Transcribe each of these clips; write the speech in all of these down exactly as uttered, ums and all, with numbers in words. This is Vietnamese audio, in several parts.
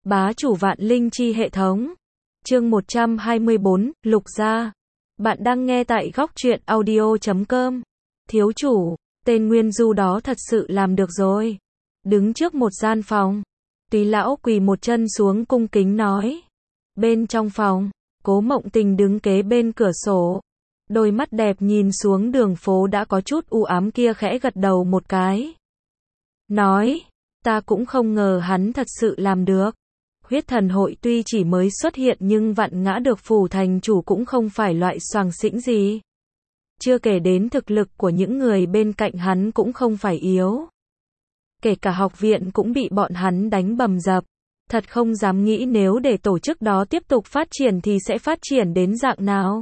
Bá chủ vạn linh chi hệ thống. Chương một trăm hai mươi bốn, Lục gia. Bạn đang nghe tại góc truyện audio chấm com. Thiếu chủ, tên Nguyên Du đó thật sự làm được rồi. Đứng trước một gian phòng, Túy lão quỳ một chân xuống cung kính nói. Bên trong phòng, Cố Mộng Tình đứng kế bên cửa sổ. Đôi mắt đẹp nhìn xuống đường phố đã có chút u ám kia khẽ gật đầu một cái. Nói, ta cũng không ngờ hắn thật sự làm được. Huyết thần hội tuy chỉ mới xuất hiện nhưng vạn ngã được phủ thành chủ cũng không phải loại xoàng xĩnh gì. Chưa kể đến thực lực của những người bên cạnh hắn cũng không phải yếu. Kể cả học viện cũng bị bọn hắn đánh bầm dập. Thật không dám nghĩ nếu để tổ chức đó tiếp tục phát triển thì sẽ phát triển đến dạng nào.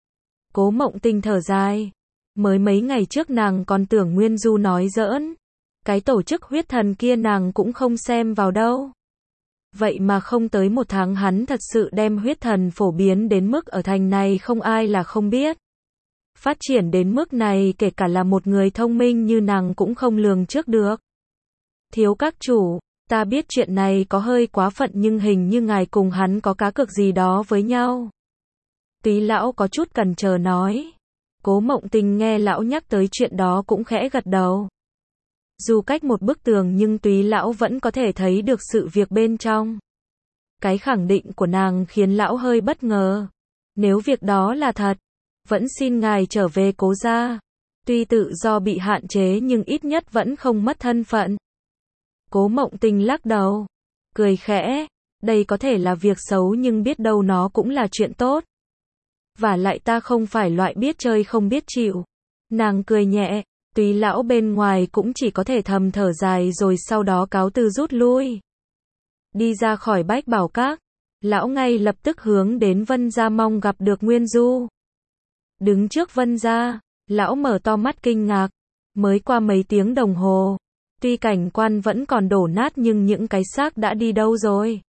Cố Mộng Tình thở dài. Mới mấy ngày trước nàng còn tưởng Nguyên Du nói giỡn. Cái tổ chức huyết thần kia nàng cũng không xem vào đâu. Vậy mà không tới một tháng hắn thật sự đem huyết thần phổ biến đến mức ở thành này không ai là không biết. Phát triển đến mức này kể cả là một người thông minh như nàng cũng không lường trước được. Thiếu các chủ, ta biết chuyện này có hơi quá phận nhưng hình như ngài cùng hắn có cá cược gì đó với nhau. Túy lão có chút cần chờ nói. Cố Mộng Tình nghe lão nhắc tới chuyện đó cũng khẽ gật đầu. Dù cách một bức tường nhưng Túy lão vẫn có thể thấy được sự việc bên trong. Cái khẳng định của nàng khiến lão hơi bất ngờ. Nếu việc đó là thật, vẫn xin ngài trở về Cố gia. Tuy tự do bị hạn chế nhưng ít nhất vẫn không mất thân phận. Cố Mộng Tình lắc đầu, cười khẽ, đây có thể là việc xấu nhưng biết đâu nó cũng là chuyện tốt. Và lại ta không phải loại biết chơi không biết chịu. Nàng cười nhẹ. Túy lão bên ngoài cũng chỉ có thể thầm thở dài rồi sau đó cáo từ rút lui. Đi ra khỏi Bách Bảo Các, lão ngay lập tức hướng đến Vân gia mong gặp được Nguyên Du. Đứng trước Vân gia, lão mở to mắt kinh ngạc. Mới qua mấy tiếng đồng hồ, tuy cảnh quan vẫn còn đổ nát nhưng những cái xác đã đi đâu rồi?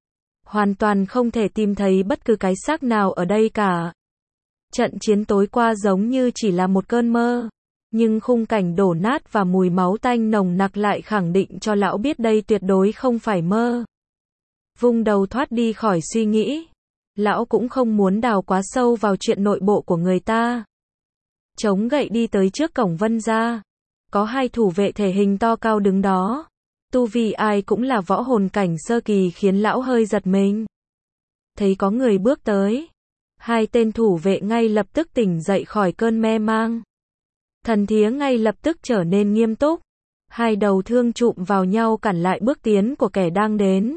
Hoàn toàn không thể tìm thấy bất cứ cái xác nào ở đây cả. Trận chiến tối qua giống như chỉ là một cơn mơ. Nhưng khung cảnh đổ nát và mùi máu tanh nồng nặc lại khẳng định cho lão biết đây tuyệt đối không phải mơ. Vung đầu thoát đi khỏi suy nghĩ. Lão cũng không muốn đào quá sâu vào chuyện nội bộ của người ta. Chống gậy đi tới trước cổng Vân gia. Có hai thủ vệ thể hình to cao đứng đó. Tu vi ai cũng là võ hồn cảnh sơ kỳ khiến lão hơi giật mình. Thấy có người bước tới. Hai tên thủ vệ ngay lập tức tỉnh dậy khỏi cơn mê mang. Thần thía ngay lập tức trở nên nghiêm túc. Hai đầu thương chụm vào nhau cản lại bước tiến của kẻ đang đến.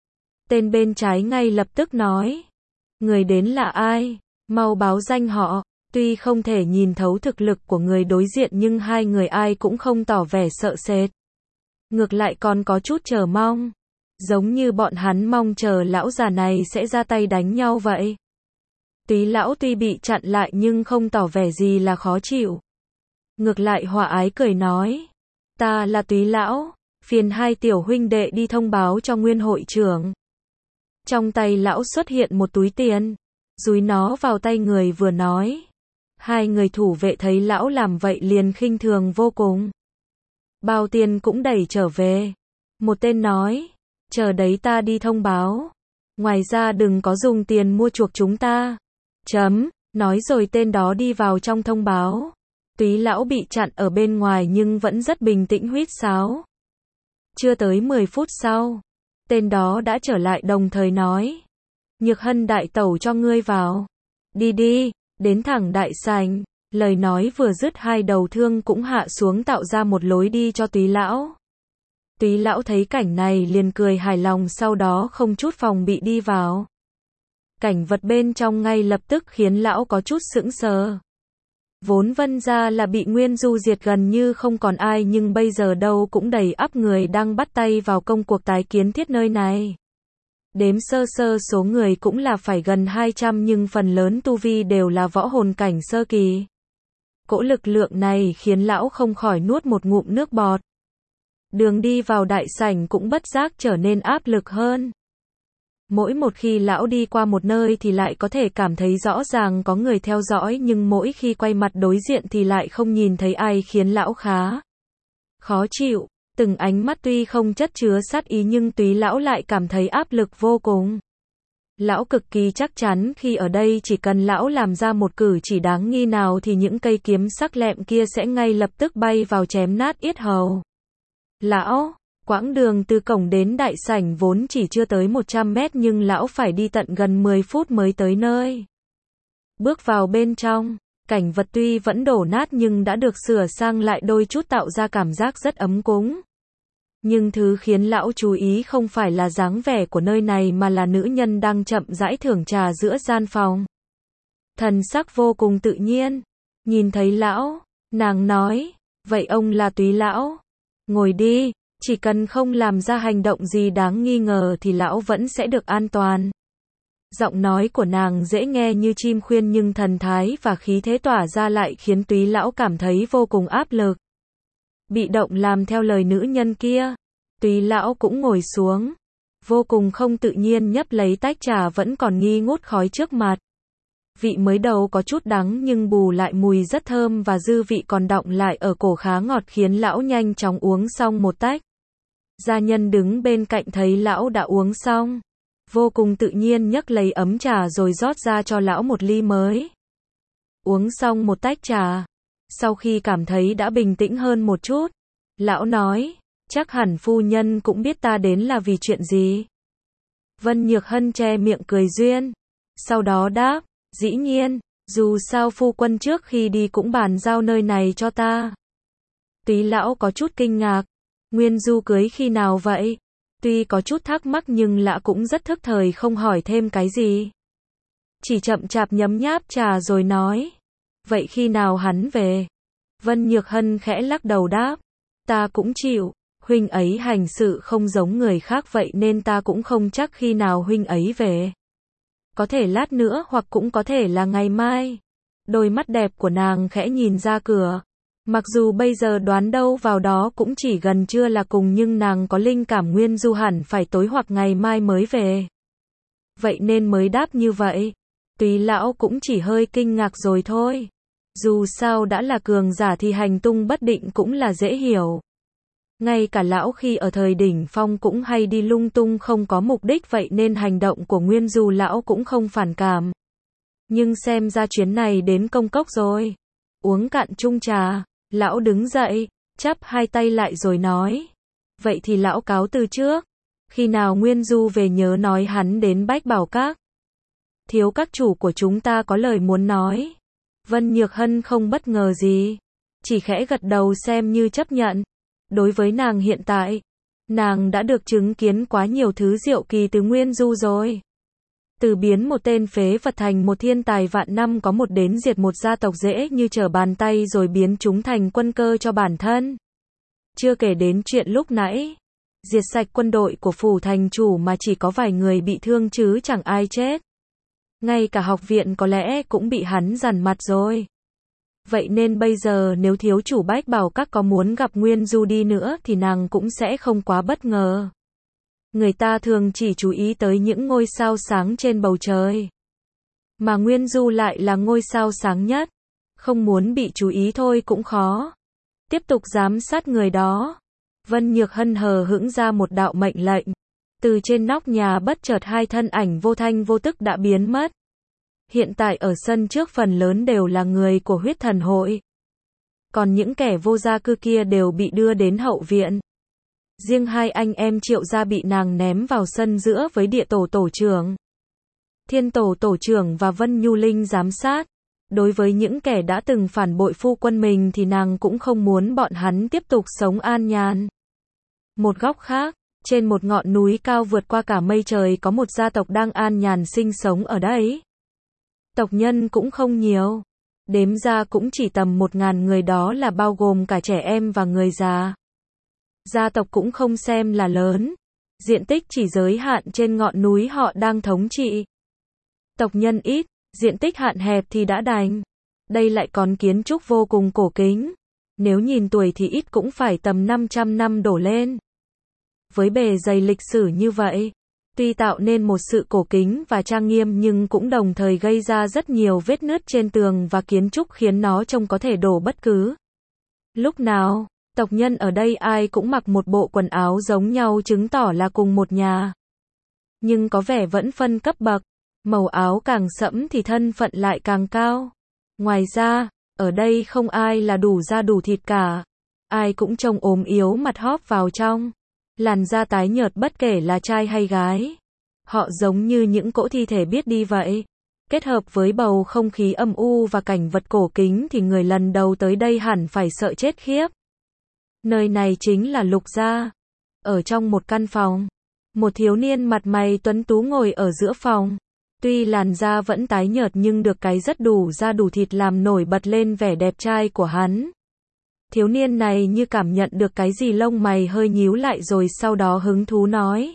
Tên bên trái ngay lập tức nói. Người đến là ai? Mau báo danh họ. Tuy không thể nhìn thấu thực lực của người đối diện nhưng hai người ai cũng không tỏ vẻ sợ sệt. Ngược lại còn có chút chờ mong. Giống như bọn hắn mong chờ lão già này sẽ ra tay đánh nhau vậy. Túy lão tuy bị chặn lại nhưng không tỏ vẻ gì là khó chịu. Ngược lại hòa ái cười nói. Ta là Túy lão, phiền hai tiểu huynh đệ đi thông báo cho Nguyên hội trưởng. Trong tay lão xuất hiện một túi tiền. Dúi nó vào tay người vừa nói. Hai người thủ vệ thấy lão làm vậy liền khinh thường vô cùng. Bao tiền cũng đẩy trở về. Một tên nói. Chờ đấy ta đi thông báo. Ngoài ra đừng có dùng tiền mua chuộc chúng ta. Chấm. Nói rồi tên đó đi vào trong thông báo. Túy lão bị chặn ở bên ngoài nhưng vẫn rất bình tĩnh huýt sáo. Chưa tới mười phút sau, tên đó đã trở lại đồng thời nói. Nhược Hân đại tẩu cho ngươi vào. Đi đi, đến thẳng đại sảnh. Lời nói vừa dứt hai đầu thương cũng hạ xuống tạo ra một lối đi cho Túy lão. Túy lão thấy cảnh này liền cười hài lòng sau đó không chút phòng bị đi vào. Cảnh vật bên trong ngay lập tức khiến lão có chút sững sờ. Vốn Vân gia là bị Nguyên Du diệt gần như không còn ai nhưng bây giờ đâu cũng đầy ắp người đang bắt tay vào công cuộc tái kiến thiết nơi này. Đếm sơ sơ số người cũng là phải gần hai trăm nhưng phần lớn tu vi đều là võ hồn cảnh sơ kỳ. Cỗ lực lượng này khiến lão không khỏi nuốt một ngụm nước bọt. Đường đi vào đại sảnh cũng bất giác trở nên áp lực hơn. Mỗi một khi lão đi qua một nơi thì lại có thể cảm thấy rõ ràng có người theo dõi nhưng mỗi khi quay mặt đối diện thì lại không nhìn thấy ai khiến lão khá khó chịu. Từng ánh mắt tuy không chất chứa sát ý nhưng Túy lão lại cảm thấy áp lực vô cùng. Lão cực kỳ chắc chắn khi ở đây chỉ cần lão làm ra một cử chỉ đáng nghi nào thì những cây kiếm sắc lẹm kia sẽ ngay lập tức bay vào chém nát yết hầu. Lão, quãng đường từ cổng đến đại sảnh vốn chỉ chưa tới một trăm mét nhưng lão phải đi tận gần mười phút mới tới nơi. Bước vào bên trong, cảnh vật tuy vẫn đổ nát nhưng đã được sửa sang lại đôi chút tạo ra cảm giác rất ấm cúng. Nhưng thứ khiến lão chú ý không phải là dáng vẻ của nơi này mà là nữ nhân đang chậm rãi thưởng trà giữa gian phòng. Thần sắc vô cùng tự nhiên. Nhìn thấy lão, nàng nói, vậy ông là Túy lão. Ngồi đi, chỉ cần không làm ra hành động gì đáng nghi ngờ thì lão vẫn sẽ được an toàn. Giọng nói của nàng dễ nghe như chim khuyên nhưng thần thái và khí thế tỏa ra lại khiến Túy lão cảm thấy vô cùng áp lực. Bị động làm theo lời nữ nhân kia, Túy lão cũng ngồi xuống, vô cùng không tự nhiên nhấp lấy tách trà vẫn còn nghi ngút khói trước mặt. Vị mới đầu có chút đắng nhưng bù lại mùi rất thơm và dư vị còn đọng lại ở cổ khá ngọt khiến lão nhanh chóng uống xong một tách. Gia nhân đứng bên cạnh thấy lão đã uống xong, vô cùng tự nhiên nhấc lấy ấm trà rồi rót ra cho lão một ly mới. Uống xong một tách trà, sau khi cảm thấy đã bình tĩnh hơn một chút, lão nói, chắc hẳn phu nhân cũng biết ta đến là vì chuyện gì. Vân Nhược Hân che miệng cười duyên, sau đó đáp, dĩ nhiên, dù sao phu quân trước khi đi cũng bàn giao nơi này cho ta. Túy lão có chút kinh ngạc, Nguyên Du cưới khi nào vậy? Tuy có chút thắc mắc nhưng lạ cũng rất thức thời không hỏi thêm cái gì. Chỉ chậm chạp nhấm nháp trà rồi nói, vậy khi nào hắn về? Vân Nhược Hân khẽ lắc đầu đáp, ta cũng chịu, huynh ấy hành sự không giống người khác vậy nên ta cũng không chắc khi nào huynh ấy về. Có thể lát nữa hoặc cũng có thể là ngày mai. Đôi mắt đẹp của nàng khẽ nhìn ra cửa. Mặc dù bây giờ đoán đâu vào đó cũng chỉ gần trưa là cùng nhưng nàng có linh cảm Nguyên Du hẳn phải tối hoặc ngày mai mới về. Vậy nên mới đáp như vậy. Túy lão cũng chỉ hơi kinh ngạc rồi thôi. Dù sao đã là cường giả thì hành tung bất định cũng là dễ hiểu. Ngay cả lão khi ở thời đỉnh phong cũng hay đi lung tung không có mục đích vậy nên hành động của Nguyên Du lão cũng không phản cảm. Nhưng xem ra chuyến này đến công cốc rồi. Uống cạn chung trà, lão đứng dậy, chắp hai tay lại rồi nói. Vậy thì lão cáo từ trước. Khi nào Nguyên Du về nhớ nói hắn đến Bách Bảo Các. Thiếu các chủ của chúng ta có lời muốn nói. Vân Nhược Hân không bất ngờ gì. Chỉ khẽ gật đầu xem như chấp nhận. Đối với nàng hiện tại, nàng đã được chứng kiến quá nhiều thứ diệu kỳ từ Nguyên Du rồi. Từ biến một tên phế vật thành một thiên tài vạn năm có một đến diệt một gia tộc dễ như trở bàn tay rồi biến chúng thành quân cơ cho bản thân. Chưa kể đến chuyện lúc nãy, diệt sạch quân đội của phủ thành chủ mà chỉ có vài người bị thương chứ chẳng ai chết. Ngay cả học viện có lẽ cũng bị hắn dằn mặt rồi. Vậy nên bây giờ nếu thiếu chủ Bách Bảo Các có muốn gặp Nguyên Du đi nữa thì nàng cũng sẽ không quá bất ngờ. Người ta thường chỉ chú ý tới những ngôi sao sáng trên bầu trời. Mà Nguyên Du lại là ngôi sao sáng nhất. Không muốn bị chú ý thôi cũng khó. Tiếp tục giám sát người đó. Vân Nhược Hân hờ hững ra một đạo mệnh lệnh. Từ trên nóc nhà bất chợt hai thân ảnh vô thanh vô tức đã biến mất. Hiện tại ở sân trước phần lớn đều là người của huyết thần hội. Còn những kẻ vô gia cư kia đều bị đưa đến hậu viện. Riêng hai anh em Triệu gia bị nàng ném vào sân giữa với địa tổ tổ trưởng. Thiên tổ tổ trưởng và Vân Nhu Linh giám sát. Đối với những kẻ đã từng phản bội phu quân mình thì nàng cũng không muốn bọn hắn tiếp tục sống an nhàn. Một góc khác, trên một ngọn núi cao vượt qua cả mây trời có một gia tộc đang an nhàn sinh sống ở đấy. Tộc nhân cũng không nhiều. Đếm ra cũng chỉ tầm một ngàn người đó là bao gồm cả trẻ em và người già. Gia tộc cũng không xem là lớn. Diện tích chỉ giới hạn trên ngọn núi họ đang thống trị. Tộc nhân ít, diện tích hạn hẹp thì đã đành. Đây lại còn kiến trúc vô cùng cổ kính. Nếu nhìn tuổi thì ít cũng phải tầm năm trăm năm đổ lên. Với bề dày lịch sử như vậy, tuy tạo nên một sự cổ kính và trang nghiêm nhưng cũng đồng thời gây ra rất nhiều vết nứt trên tường và kiến trúc khiến nó trông có thể đổ bất cứ lúc nào. Tộc nhân ở đây ai cũng mặc một bộ quần áo giống nhau chứng tỏ là cùng một nhà. Nhưng có vẻ vẫn phân cấp bậc, màu áo càng sẫm thì thân phận lại càng cao. Ngoài ra, ở đây không ai là đủ da đủ thịt cả. Ai cũng trông ốm yếu mặt hóp vào trong. Làn da tái nhợt bất kể là trai hay gái. Họ giống như những cỗ thi thể biết đi vậy. Kết hợp với bầu không khí âm u và cảnh vật cổ kính thì người lần đầu tới đây hẳn phải sợ chết khiếp. Nơi này chính là Lục gia. Ở trong một căn phòng, một thiếu niên mặt mày tuấn tú ngồi ở giữa phòng. Tuy làn da vẫn tái nhợt nhưng được cái rất đủ da đủ thịt làm nổi bật lên vẻ đẹp trai của hắn. Thiếu niên này như cảm nhận được cái gì lông mày hơi nhíu lại rồi sau đó hứng thú nói.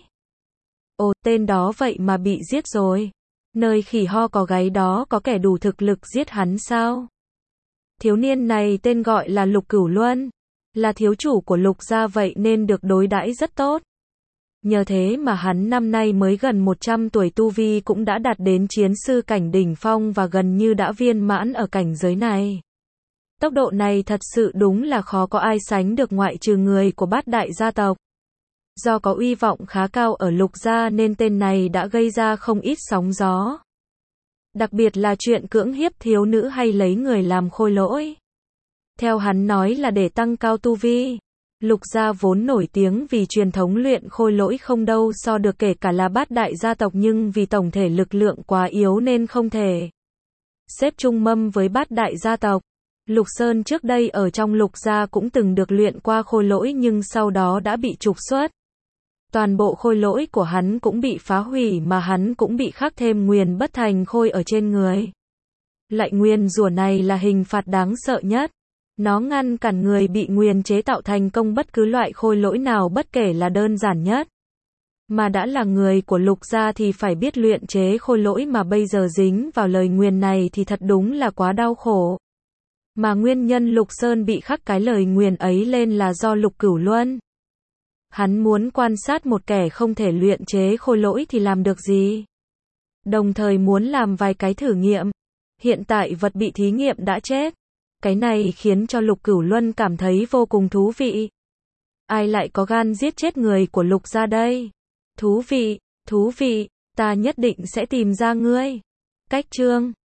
Ồ, tên đó vậy mà bị giết rồi. Nơi khỉ ho có gáy đó có kẻ đủ thực lực giết hắn sao? Thiếu niên này tên gọi là Lục Cửu Luân. Là thiếu chủ của Lục gia vậy nên được đối đãi rất tốt. Nhờ thế mà hắn năm nay mới gần một trăm tuổi tu vi cũng đã đạt đến chiến sư cảnh đỉnh phong và gần như đã viên mãn ở cảnh giới này. Tốc độ này thật sự đúng là khó có ai sánh được ngoại trừ người của bát đại gia tộc. Do có uy vọng khá cao ở Lục gia nên tên này đã gây ra không ít sóng gió. Đặc biệt là chuyện cưỡng hiếp thiếu nữ hay lấy người làm khôi lỗi. Theo hắn nói là để tăng cao tu vi. Lục gia vốn nổi tiếng vì truyền thống luyện khôi lỗi không đâu so được kể cả là bát đại gia tộc nhưng vì tổng thể lực lượng quá yếu nên không thể xếp chung mâm với bát đại gia tộc. Lục Sơn trước đây ở trong Lục gia cũng từng được luyện qua khôi lỗi nhưng sau đó đã bị trục xuất. Toàn bộ khôi lỗi của hắn cũng bị phá hủy mà hắn cũng bị khắc thêm nguyền bất thành khôi ở trên người. Lại nguyền rủa này là hình phạt đáng sợ nhất. Nó ngăn cản người bị nguyền chế tạo thành công bất cứ loại khôi lỗi nào bất kể là đơn giản nhất. Mà đã là người của Lục gia thì phải biết luyện chế khôi lỗi mà bây giờ dính vào lời nguyền này thì thật đúng là quá đau khổ. Mà nguyên nhân Lục Sơn bị khắc cái lời nguyền ấy lên là do Lục Cửu Luân. Hắn muốn quan sát một kẻ không thể luyện chế khôi lỗi thì làm được gì. Đồng thời muốn làm vài cái thử nghiệm. Hiện tại vật bị thí nghiệm đã chết. Cái này khiến cho Lục Cửu Luân cảm thấy vô cùng thú vị. Ai lại có gan giết chết người của Lục gia đây? Thú vị, thú vị, ta nhất định sẽ tìm ra ngươi. Cách chương